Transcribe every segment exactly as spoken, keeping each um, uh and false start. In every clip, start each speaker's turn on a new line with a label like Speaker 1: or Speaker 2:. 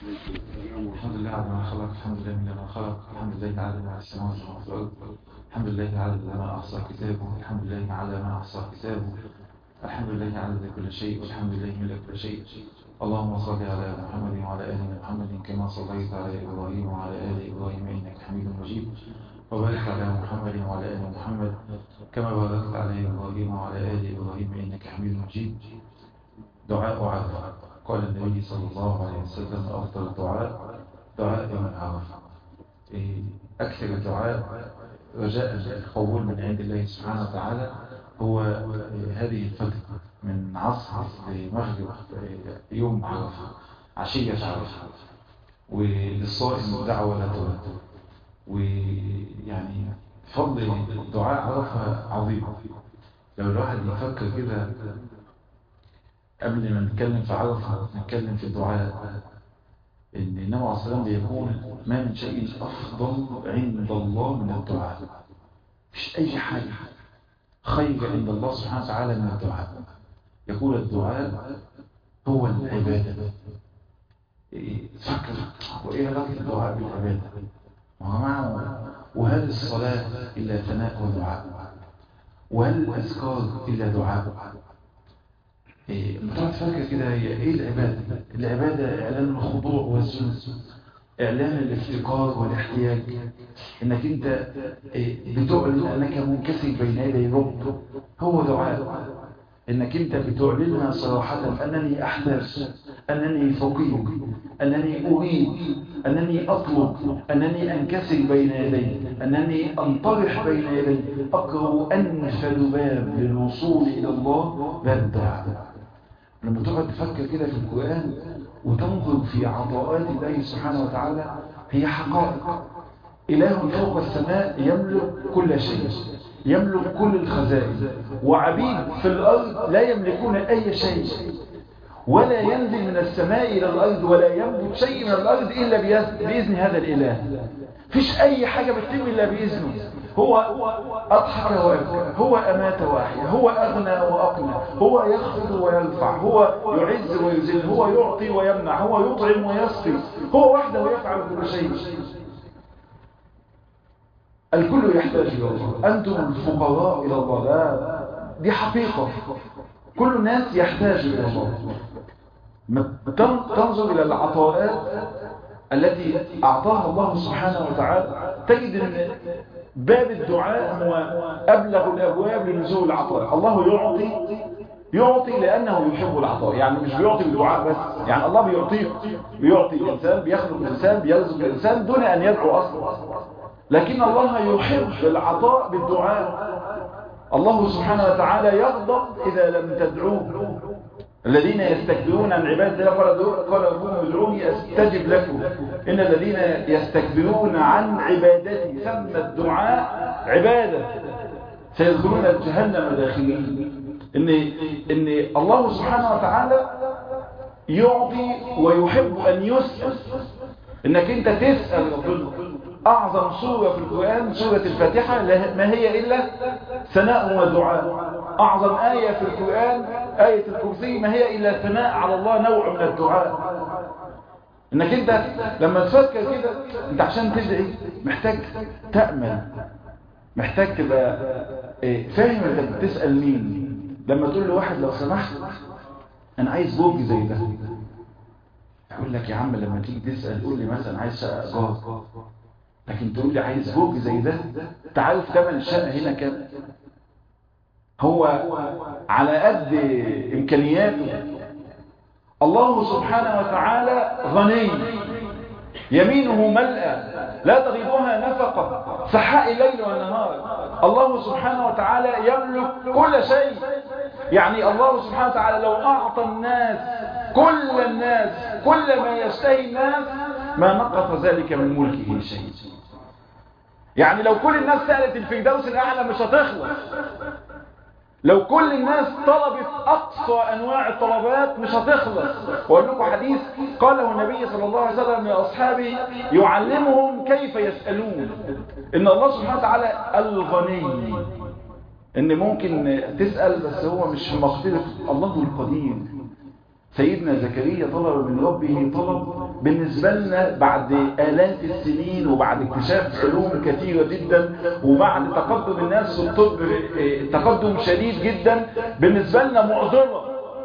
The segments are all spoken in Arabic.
Speaker 1: الحمد لله على ما خلق، الحمد لله من ما خلق، الحمد لله على ما السماوات والأرض، الحمد لله على ما أحصى كتابه، الحمد لله على ما أحصى كتابه، الحمد لله على كل شيء، والحمد لله من كل شيء. اللهم صل على محمد وعلى آل محمد كما صليت على إبراهيم وعلى آل إبراهيم إنك حميد مجيد، وبارك على محمد وعلى آل محمد كما باركت على إبراهيم وعلى آل إبراهيم إنك حميد مجيد. دعاء عرفة. قال النبي صلى الله عليه وسلم: أفضل الدعاء دعاء يوم عرفة. أكثر الدعاء رجاء القبول من عند الله سبحانه وتعالى هو هذه الفترة من عصر لمغرب يوم عرفة، عشية عرفة، وللصائم دعوة لا ترد. ويعني فضل دعاء عرفة عظيم. لو الواحد يفكر كده قبل ما نتكلم في عرفة نتكلم في الدعاء، إن النبي عليه الصلاة والسلام بيقول: ما من شيء أفضل عند الله من الدعاء. مش أي حاجة خير عند الله سبحانه وتعالى من الدعاء. يقول: الدعاء هو العبادة. تفكر وإيه علاقة الدعاء بالعبادة؟ ومعنى وهل الصلاة إلا ثناء ودعاء؟ وهل الأذكار إلا دعاء؟ لما تقعد تفكر كده، هي ايه العباده؟ العباده اعلان الخضوع والذل، اعلان الافتقار والاحتياج، انك انت بتعلن انك منكسر بين يدي رب. هو دعاء انك انت بتعلنها صراحه: انني احتاج، انني فقير، انني اريد، انني اطلب، انني انكسر بين يدي، انني انطرح بين يدي، اقرا انفذ باب للوصول الى الله باب الدعاء. لما تقعد تفكر كده في القرآن وتنظر في عطاءات الله سبحانه وتعالى، هي حقائق. إله فوق السماء يملك كل شيء، يملك كل الخزائن، وعبيد في الأرض لا يملكون أي شيء، ولا ينزل من السماء إلى الأرض ولا ينبت شيء من الأرض إلا بإذن هذا الإله. فيش أي حاجة بتتم إلا بإذنه. هو أضحك وأبكى، هو أمات وأحيا، هو أغنى وأقنى، هو يخفض ويرفع، هو يعز ويذل، هو يعطي ويمنع، هو يطعم ويسقي، هو وحده يفعل كل شيء. الكل يحتاج إلى الله، أنتم الفقراء إلى الله. لا، دي حقيقة. كل الناس يحتاج إلى الله. تنظر إلى العطاءات التي أعطاها الله سبحانه وتعالى، تجد أن باب الدعاء هو أبلغ الأبواب لنزول العطاء. الله يعطي يعطي لأنه يحب العطاء. يعني مش بيعطي بالدعاء بس، يعني الله بيعطيك، بيعطي الإنسان، بيخلق الإنسان، بيرزق الإنسان دون أن يدعو أصلا. لكن الله يحب العطاء بالدعاء. الله سبحانه وتعالى يغضب إذا لم تدعوه. الذين يستكبرون عن عبادة قال ربهم ادعوني استجب لكم. إن الذين يستكبرون عن عبادتي، سمى الدعاء عبادة، سيدخلون جهنم داخلين. إن إن الله سبحانه وتعالى يعطي ويحب أن يسأل، إنك أنت تسأل ربنا. أعظم سورة في القرآن سورة الفاتحة، ما هي إلا ثناء ودعاء. أعظم آية في القرآن آية الكرسي، ما هي إلا ثناء على الله، نوع من الدعاء. إنك أنت لما تفكر كده، أنت عشان تدعي محتاج تأمل، محتاج تبقى فاهم أنت بتسأل مين. لما تقول لواحد لو سمحت أنا عايز برج زي ده، يقول لك: يا عم لما تيجي تسأل قول لي مثلا عايز شقة إيجار، لكن تقول لي عايز برج زي ده. أنت عارف ثمن الشقة هنا كام؟ هو على قد إمكانياته. الله سبحانه وتعالى غني، يمينه ملأى لا تغيبها نفقة، سحاء الليل والنهار. الله سبحانه وتعالى يملك كل شيء. يعني الله سبحانه وتعالى لو أعطى الناس، كل الناس، كل ما يشتهي الناس، ما نقص ذلك من ملكه شيء. يعني لو كل الناس سألت الفردوس الأعلى مش هتخلص. لو كل الناس طلبت أقصى أنواع الطلبات مش هتخلص. وأقول لكم حديث قاله النبي صلى الله عليه وسلم لأصحابه يعلمهم كيف يسألون. إن الله سبحانه وتعالى الغني، إن ممكن تسأل بس هو مش في مقدرة الله القدير. سيدنا زكريا طلب من ربه طلب بالنسبة لنا بعد آلاف السنين وبعد اكتشاف علوم كثيرة جدا وبعد تقدم الناس في الطب تقدم شديد جدا بالنسبة لنا معضلة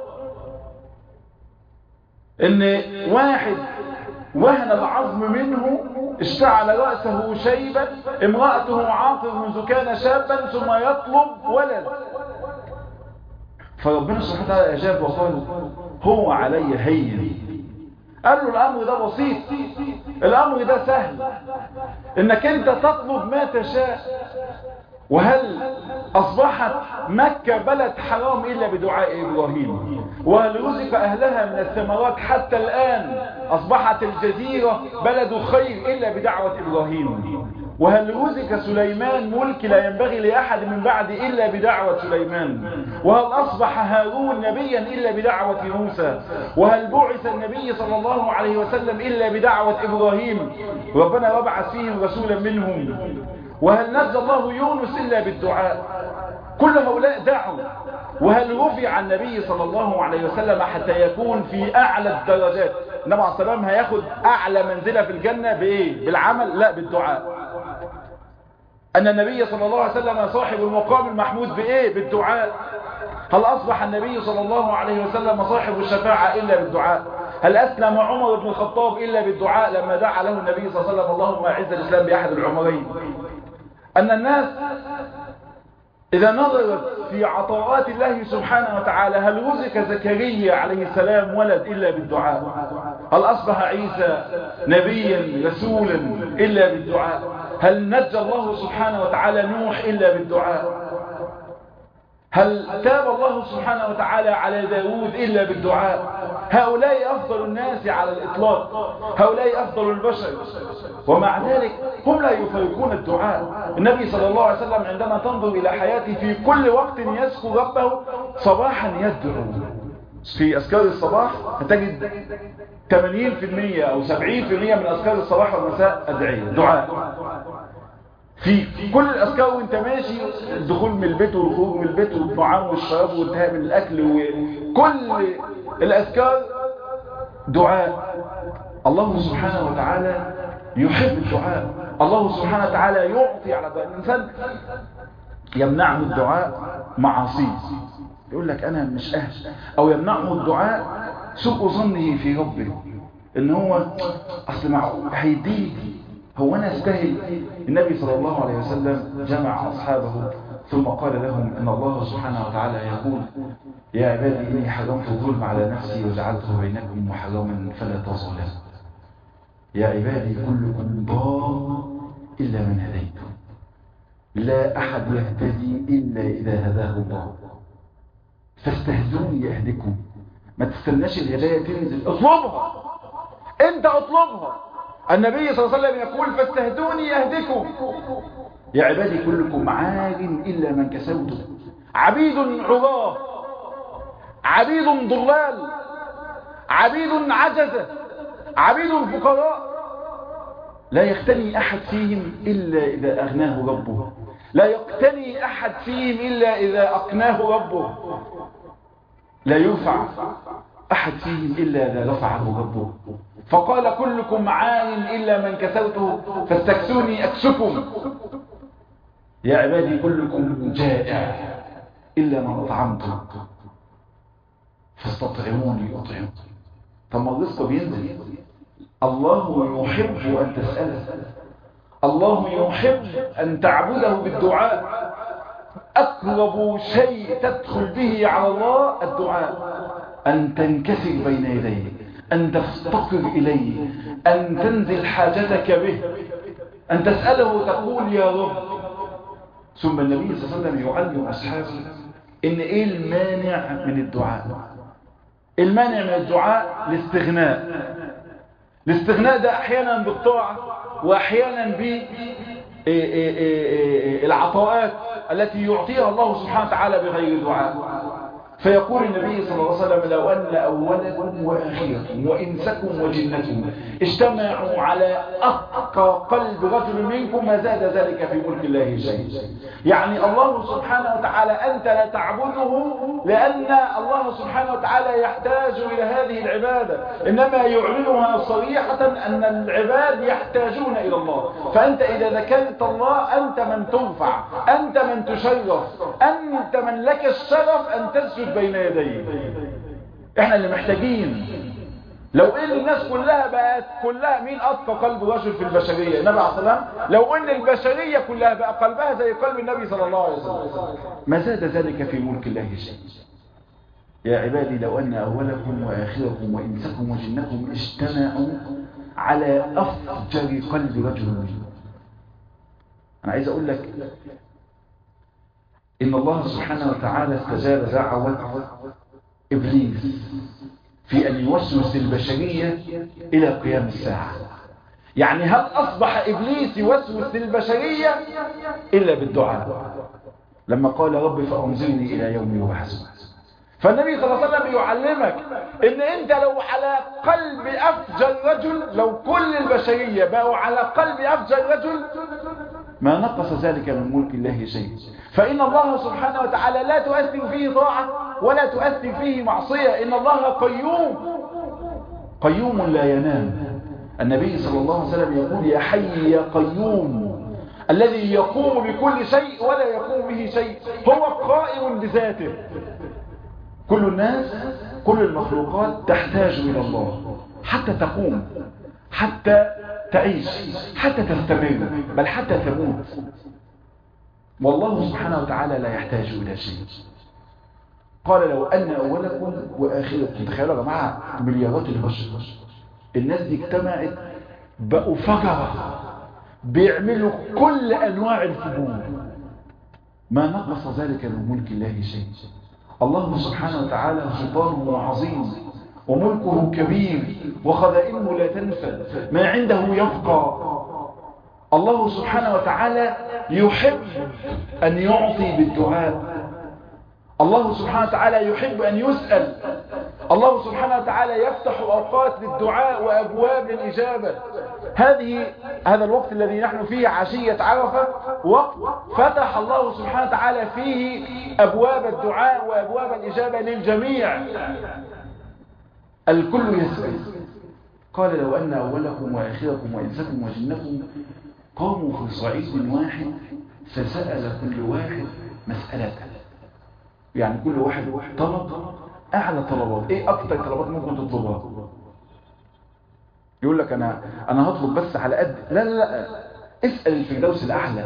Speaker 1: ان واحد وهن العظم منه اشتعل رأسه شيبا امرأته عاقر منذ كان شابا ثم يطلب ولد. فربنا سبحانه وتعالى أجاب وقال هو علي هين. قال له الأمر ده بسيط، الأمر ده سهل، إنك أنت تطلب ما تشاء. وهل أصبحت مكة بلد حرام إلا بدعاء إبراهيم؟ وهل رزق أهلها من الثمرات حتى الآن أصبحت الجزيرة بلد خير إلا بدعوة إبراهيم؟ وهل رزق سليمان ملك لا ينبغي لأحد من بعد إلا بدعوة سليمان؟ وهل أصبح هارون نبيا إلا بدعوة موسى؟ وهل بعث النبي صلى الله عليه وسلم إلا بدعوة إبراهيم ربنا وبعث فيهم رسولا منهم؟ وهل نجى الله يونس إلا بالدعاء؟ كل هؤلاء دعوا. وهل رفع النبي صلى الله عليه وسلم حتى يكون في أعلى الدرجات؟ النبي عليه السلام هياخد أعلى منزلة في الجنة بإيه؟ بالعمل؟ لا، بالدعاء. أن النبي صلى الله عليه وسلم صاحب المقام المحمود بإيه؟ بالدعاء. هل أصبح النبي صلى الله عليه وسلم صاحب الشفاعة إلا بالدعاء؟ هل أسلم عمر بن الخطاب إلا بالدعاء لما دعا له النبي صلى الله عليه وسلم اللهم أعز الإسلام بأحد العمرين؟ أن الناس إذا نظرت في عطاءات الله سبحانه وتعالى هل رزق زكريا عليه السلام ولد إلا بالدعاء؟ هل أصبح عيسى نبيا رسولا إلا بالدعاء؟ هل نجى الله سبحانه وتعالى نوح إلا بالدعاء؟ هل تاب الله سبحانه وتعالى على داود إلا بالدعاء؟ هؤلاء أفضل الناس على الإطلاق، هؤلاء أفضل البشر، ومع ذلك هم لا يفرقون الدعاء. النبي صلى الله عليه وسلم عندما تنظر إلى حياته في كل وقت يذكر ربه صباحا يدعو. في أذكار الصباح تجد ثمانين بالمئة أو سبعين بالمئة من أذكار الصباح والمساء أدعية دعاء. في كل الأذكار وانت ماشي، الدخول من البيت والخروج من البيت والطعام والشراب وانتهاء من الأكل وكل الأذكار دعاء. الله سبحانه وتعالى يحب الدعاء. الله سبحانه وتعالى يعطي على الدعاء. الإنسان يمنعه الدعاء معاصيه، يقول لك أنا مش أهل، أو يمنعه الدعاء سوء ظنه في ربه إن هو أصل معه هيديه، هو أنا أستاهل. النبي صلى الله عليه وسلم جمع أصحابه ثم قال لهم إن الله سبحانه وتعالى يقول يا عبادي إني حرمت الظلم على نفسي وجعلته بينكم محرما فلا تظلموا. يا عبادي كلكم ضال إلا من هديته، لا أحد يهتدي إلا إذا هداه الله، فاستهدوني يهدكم. ما تستناش الهداية تنزل، اطلبها، انت اطلبها. النبي صلى الله عليه وسلم يقول فاستهدوني يهدكم. يا عبادي كلكم عار إلا من كسوته، عبيد عراه، عبيد ضلال، عبيد عجزة، عبيد فقراء، لا يقتني أحد فيهم إلا إذا أغناه ربه، لا يقتني أحد فيهم إلا إذا أقناه ربه، لا يرفع أحد فيهم إلا إذا رفعه ربه. فقال كلكم عار إلا من كسوته فاستكسوني أكسكم. يا عبادي كلكم جائع إلا من أطعمته فاستطعموني أطعم. طب ما الرزق بينزل. الله يحب أن تسأله، الله يحب أن تعبده بالدعاء. أقرب شيء تدخل به على الله الدعاء، أن تنكسر بين يديه، أن تفتقر إليه، أن تنزل حاجتك به، أن تسأله تقول يا رب. ثم النبي صلى الله عليه وسلم يعلم أصحابه إن إيه المانع من الدعاء. المانع من الدعاء الاستغناء. الاستغناء ده أحيانا بالطاعة وأحيانا بالعطاءات التي يعطيها الله سبحانه وتعالى بغير دعاء. فيقول النبي صلى الله عليه وسلم: لو أن أولكم وآخركم وإنسكم وجنكم اجتمعوا على أتقى قلب رجل منكم ما زاد ذلك في ملك الله شيء. يعني الله سبحانه وتعالى أنت لا تعبده لأن الله سبحانه وتعالى يحتاج إلى هذه العبادة، إنما يعلنها صريحة أن العباد يحتاجون إلى الله. فأنت إذا ذكرت الله أنت من تنفع، أنت من تشرف، أنت من لك الشرف أن تسجد بين يديه. احنا اللي محتاجين. لو ان الناس كلها بقت كلها مين اتقى قلب رجل في البشريه؟ النبي عليه الصلاه والسلام. لو ان البشريه كلها بقى قلبها زي قلب النبي صلى الله عليه وسلم ما زاد ذلك في ملك الله شيء. يا عبادي لو ان اولكم واخركم وانسكم وجنكم اجتمعوا على افجر قلب رجل منكم. انا عايز اقول لك إن الله سبحانه وتعالى استجاب دعوة إبليس في أن يوسوس البشرية إلى قيام الساعة. يعني هل أصبح إبليس يوسوس البشرية إلا بالدعاء؟ لما قال: رب فأنظرني إلى يوم يبعثون. فالنبي صلى الله عليه وسلم يعلمك إن أنت لو على قلب أفجر رجل، لو كل البشرية بقوا على قلب أفجر رجل ما نقص ذلك من ملك الله شيء. فإن الله سبحانه وتعالى لا تؤثر فيه طاعة ولا تؤثر فيه معصية. إن الله قيوم قيوم لا ينام. النبي صلى الله عليه وسلم يقول: يا حي يا قيوم الذي يقوم بكل شيء ولا يقوم به شيء، هو قائم بذاته. كل الناس كل المخلوقات تحتاج إلى الله حتى تقوم، حتى تعيش، حتى تستمر، بل حتى تموت. والله سبحانه وتعالى لا يحتاج إلى شيء. قال: لو أن أولكم وآخركم. تخيلوا يا جماعة مليارات البشر، الناس دي اجتمعت بقوا فجرة بيعملوا كل أنواع الفجور، ما نقص ذلك من ملك الله شيء. الله سبحانه وتعالى سلطانه عظيم وملكه كبير وخزائنه لا تنفد، ما عنده يبقى. الله سبحانه وتعالى يحب أن يعطي بالدعاء. الله سبحانه وتعالى يحب أن يسأل. الله سبحانه وتعالى يفتح أوقات للدعاء وأبواب للإجابة. هذه هذا الوقت الذي نحن فيه عشية عرفة وقت فتح الله سبحانه وتعالى فيه أبواب الدعاء وأبواب الإجابة للجميع. الكل يسأل. قال: لو أن أولكم وآخركم وإنسكم وجنكم قاموا في صعيد واحد فسأل كل واحد مسألته. يعني كل واحد طلب أعلى طلبات. إيه أكتر طلبات ممكن تطلبها؟ يقول لك أنا أنا هطلب بس على قد. لا لا لا، اسأل الفردوس الأعلى،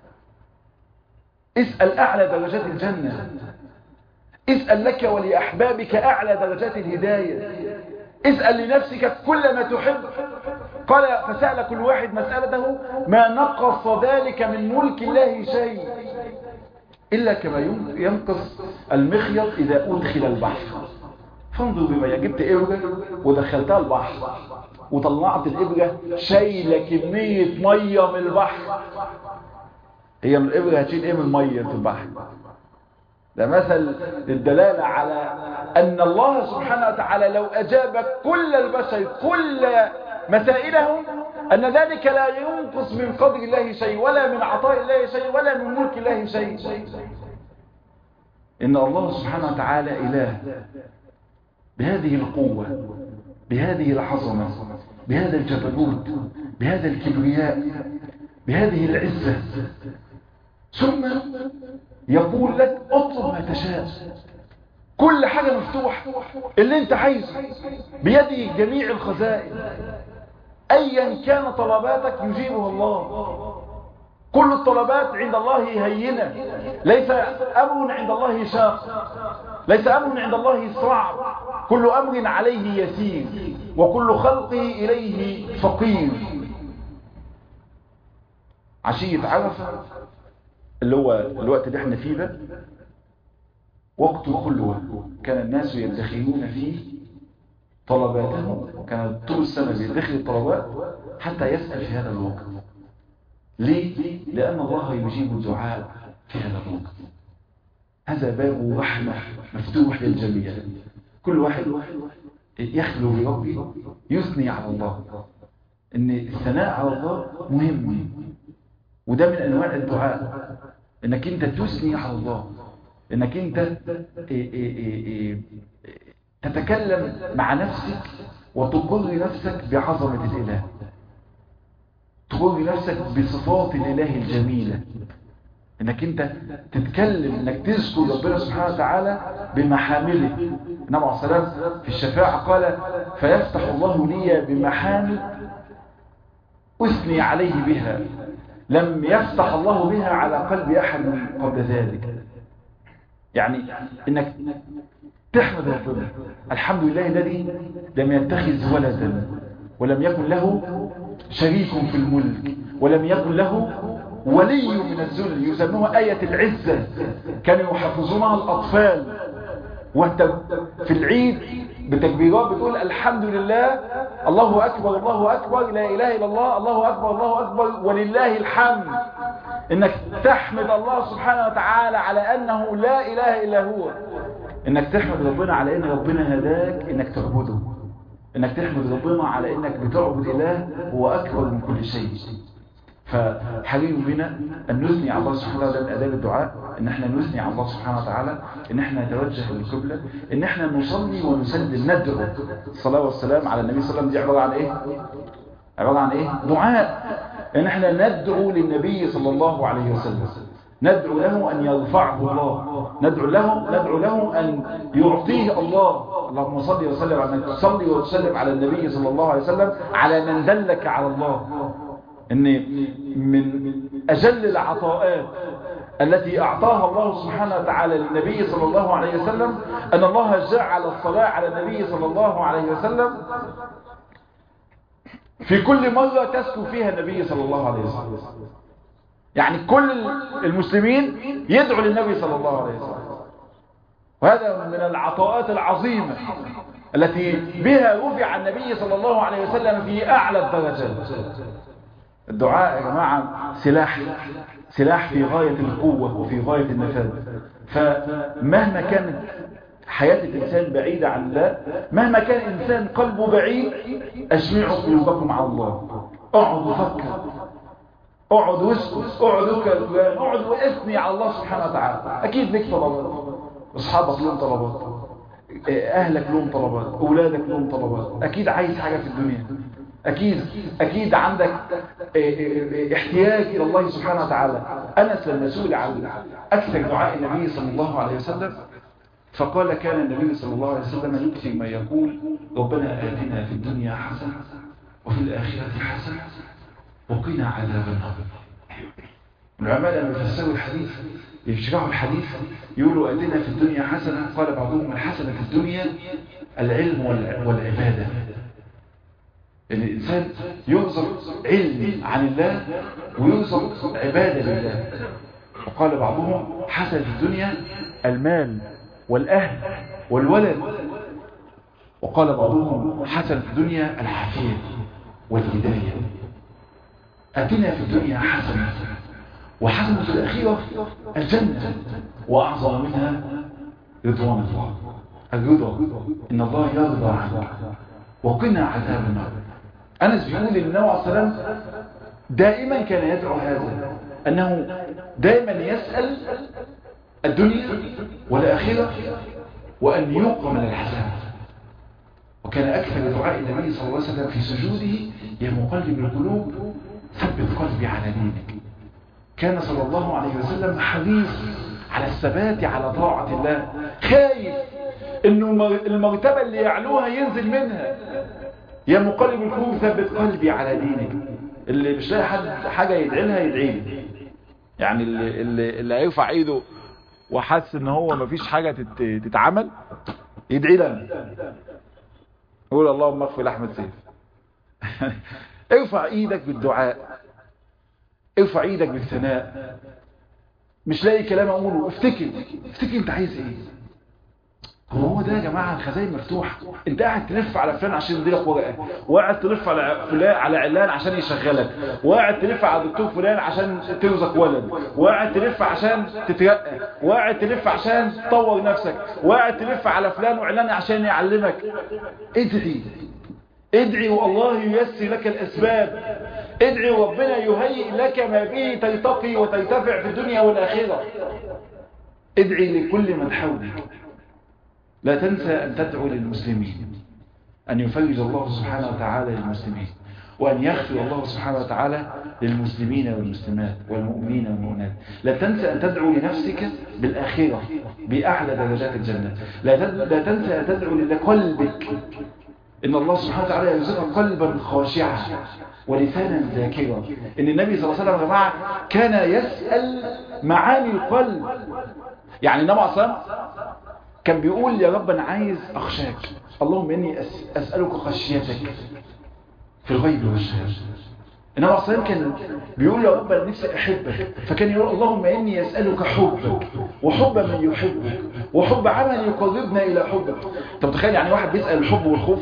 Speaker 1: اسأل أعلى درجات الجنة، اسأل لك ولأحبابك أعلى درجات الهداية، اسأل لنفسك كل ما تحب. قال: فسأل كل واحد مسألته ما نقص ذلك من ملك الله شيء إلا كما ينقص المخيط إذا أدخل البحر. فانظر بما جبت إبرة ودخلتها البحر وطلعت الإبرة شايلة كمية مية من البحر. هي من الإبرة هتشيل إيه من المية في البحر؟ ده مثل للدلالة على أن الله سبحانه وتعالى لو أجاب كل البشر كل مسائلهم أن ذلك لا ينقص من قدر الله شيء ولا من عطاء الله شيء ولا من ملك الله شيء. إن الله سبحانه وتعالى إله بهذه القوة، بهذه العظمة، بهذا الجبروت، بهذا الكبرياء، بهذه العزة، ثم يقول لك اطلب ما تشاء. كل حاجة مفتوح، اللي انت عايزه بيده جميع الخزائن. ايا كان طلباتك يجيبها الله. كل الطلبات عند الله هينة، ليس امر عند الله شاق، ليس امر عند الله صعب. كل امر عليه يسير وكل خلقه اليه فقير. عشية عرفة اللي هو الوقت اللي احنا فيه ده وقت خلوة، كان الناس يدخرون فيه طلباتهم. كان طول السنة بيدخر الطلبات حتى يسأل في هذا الوقت. ليه؟ لأن الله يجيب الدعاء في هذا الوقت. هذا باب رحمة مفتوح للجميع. كل واحد يخلو بربه يثني على الله. ان الثناء على الله مهم، وده من انواع الدعاء، انك انت تثني على الله، انك انت إيه إيه إيه تتكلم مع نفسك وتقر نفسك بعظمة الإله، تقر نفسك بصفات الإله الجميلة، انك انت تتكلم، انك تذكر ربنا سبحانه وتعالى بمحامله. النبي عليه الصلاة والسلام في الشفاعة قال: فيفتح الله لي بمحامد أثني عليه بها لم يفتح الله بها على قلب أحد قبل ذلك. يعني انك تحمد ربنا، الحمد لله الذي لم يتخذ ولدا ولم يكن له شريك في الملك ولم يكن له ولي من الذل، يسموها آية العزة، كانوا يحفظونها الأطفال وانت في العيد بتكبيرات بتقول الحمد لله، الله أكبر الله أكبر، لا إله إلا الله، الله أكبر الله أكبر ولله الحمد. إنك تحمد الله سبحانه وتعالى على أنه لا إله إلا هو، إنك تحمد ربنا على أن ربنا هداك إنك تعبده، إنك تحمد ربنا على إنك بتعبد إله هو أكبر من كل شيء. فحري بنا أن نثني على الله سبحانه وتعالى من آداب الدعاء، إن احنا نثني على الله سبحانه وتعالى، إن احنا نتوجه للقبلة، إن احنا نصلي ونسلم، ندعو. الصلاة والسلام على النبي صلى الله عليه وسلم دي عبارة عن إيه؟ عبارة عن إيه؟ دعاء. إن احنا ندعو للنبي صلى الله عليه وسلم، ندعو له أن يرفعه الله، ندعو له ندعو له أن يعطيه الله. اللهم صل وسلم على النبي، صلي وسلم على النبي صلى الله عليه وسلم على من دلك على الله. ان من اجل العطاءات التي اعطاها الله سبحانه وتعالى للنبي صلى الله عليه وسلم ان الله جعل الصلاة على النبي صلى الله عليه وسلم في كل مرة تسكن فيها النبي صلى الله عليه وسلم. يعني كل المسلمين يدعو للنبي صلى الله عليه وسلم، وهذا من العطاءات العظيمة التي بها رفع النبي صلى الله عليه وسلم في اعلى الدرجات. الدعاء يا جماعة سلاح، سلاح في غاية القوة وفي غاية النفاذ. فمهما كانت حياة الإنسان بعيدة عن الله، مهما كان إنسان قلبه بعيد، أجمعوا قلوبكم على الله. اقعدوا فكر، اقعدوا اسكت، اقعدوا كذبان، اقعدوا اثني على الله سبحانه وتعالى. أكيد لك طلبات، أصحابك لهم طلبات، أهلك لهم طلبات، أولادك لهم طلبات، أكيد عايز حاجة في الدنيا، أكيد أكيد عندك احتياج إلى الله سبحانه وتعالى. أنس المسؤول عن أكثر دعاء النبي صلى الله عليه وسلم فقال: كان النبي صلى الله عليه وسلم يكثر ما يقول: ربنا آتنا في الدنيا حسنة وفي الآخرة حسنة وقنا عذاب النار. العلماء لما يفسروا الحديث يشرحوا الحديث يقولوا: آتنا في الدنيا حسنة، قال بعضهم: الحسنة في الدنيا العلم والعبادة، ان الانسان يرزق علم عن الله ويرزق عباده لله. وقال بعضهم: حسن في الدنيا المال والاهل والولد. وقال بعضهم: حسن في الدنيا العافيه والهدايه. اتنا في الدنيا حسنه، وحسنه في الاخره الجنه، واعظم منها رضوان الله، الرضا، ان الله يرضى عنك، وقنا عذاب النار. أنس بيقول إن النبي عليه الصلاة والسلام دائما كان يدعو هذا، أنه دائما يسأل الدنيا والآخرة وأن يوقع من الحسنات. وكان أكثر دعاء النبي صلى الله عليه وسلم في سجوده: يا مقلب القلوب ثبت قلبي على دينك. كان صلى الله عليه وسلم حريص على الثبات على طاعة الله، خايف إنه المرتبة اللي يعلوها ينزل منها. يا مقلب القلوب ثبت قلبي على دينك. اللي مش لاقي حد حاجه يدعي لها يدعي لي، يعني اللي اللي, اللي هيرفع ايده وحاسس ان هو مفيش حاجه تت... تتعمل يدعي لنا، يقول اللهم اغفر لاحمد سيف. ارفع ايدك بالدعاء، ارفع ايدك بالثناء. مش لاقي كلام اقوله، افتكر افتكر انت عايز ايه. هو ده يا جماعة الخزائن مفتوحة. انت قاعد تلف على فلان عشان يديلك ورقة، وقاعد تلف على فلان على علان عشان يشغلك، وقاعد تلف على دكتور فلان عشان ترزق ولد، وقاعد تلف عشان تترقى، وقاعد تلف عشان تطور نفسك، وقاعد تلف على فلان وعلان عشان يعلمك. ادعي ادعي والله ييسر لك الأسباب. ادعي وربنا يهيئ لك ما به ترتقي وترتفع في الدنيا والآخرة. ادعي لكل من حولك. لا تنسى أن تدعو للمسلمين أن يفرج الله سبحانه وتعالى للمسلمين، وأن يغفر الله سبحانه وتعالى للمسلمين والمسلمات والمؤمنين والمؤمنات. لا تنسى أن تدعو لنفسك بالآخرة بأعلى درجات الجنة. لا تنسى أن تدعو لقلبك، إن الله سبحانه وتعالى يرزقك قلبا خاشعا ولسانا ذاكرا. إن النبي صلى الله عليه وسلم يا جماعة كان يسأل معاني القلب. يعني النبي صلى الله عليه وسلم كان بيقول يا رب أنا عايز أخشاك، اللهم إني أسألك خشيتك في الغيب والشهادة. النبي صلى الله عليه وسلم كان بيقول يا رب أنا نفسي أحبك، فكان يقول اللهم إني أسألك حبك وحب من يحبك وحب عمل يقربنا إلى حبك. أنت متخيل يعني واحد بيسأل الحب والخوف؟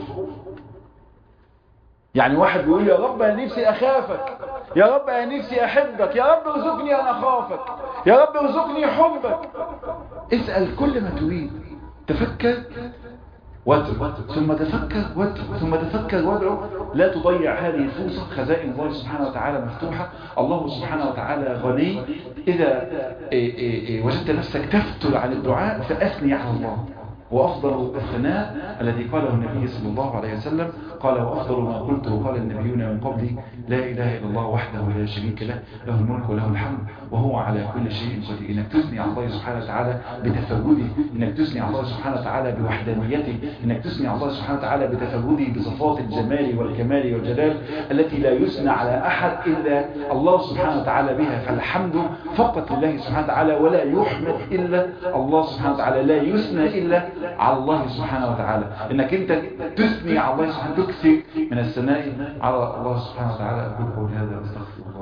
Speaker 1: يعني واحد بيقول يا رب أنا نفسي أخافك، يا رب أنا نفسي أحبك، يا رب ارزقني أن أخافك، يا رب ارزقني حبك. اسأل كل ما تريد، تفكر وادعو، ثم تفكر وادعو، ثم تفكر وادعو. لا تضيع هذه الفرصة. خزائن الله سبحانه وتعالى مفتوحة. الله سبحانه وتعالى غني. إذا وجدت نفسك تفتل عن الدعاء فأثني على الله. وأفضل الثناء الذي قاله النبي صلى الله عليه وسلم قال وأفضل ما قلته قال النبيون من قبلي لا إله إلا الله وحده لا شريك له له الملك وله الحمد وهو على كل شيء قدير. إنك تثني على الله سبحانه وتعالى بتفرده، إنك تثني على الله سبحانه وتعالى بوحدانيته، إنك تثني على الله سبحانه وتعالى بتفرده بصفات الجمال والكمال والجلال التي لا يثنى على أحد إلا الله سبحانه وتعالى بها. فالحمد فقط لله سبحانه وتعالى ولا يحمد إلا الله سبحانه وتعالى، لا يثنى إلا على الله سبحانه وتعالى. إنك أنت تثني على الله سبحانه، تكثر من الثناء على الله سبحانه وتعالى. أقول قولي هذا واستغفر الله.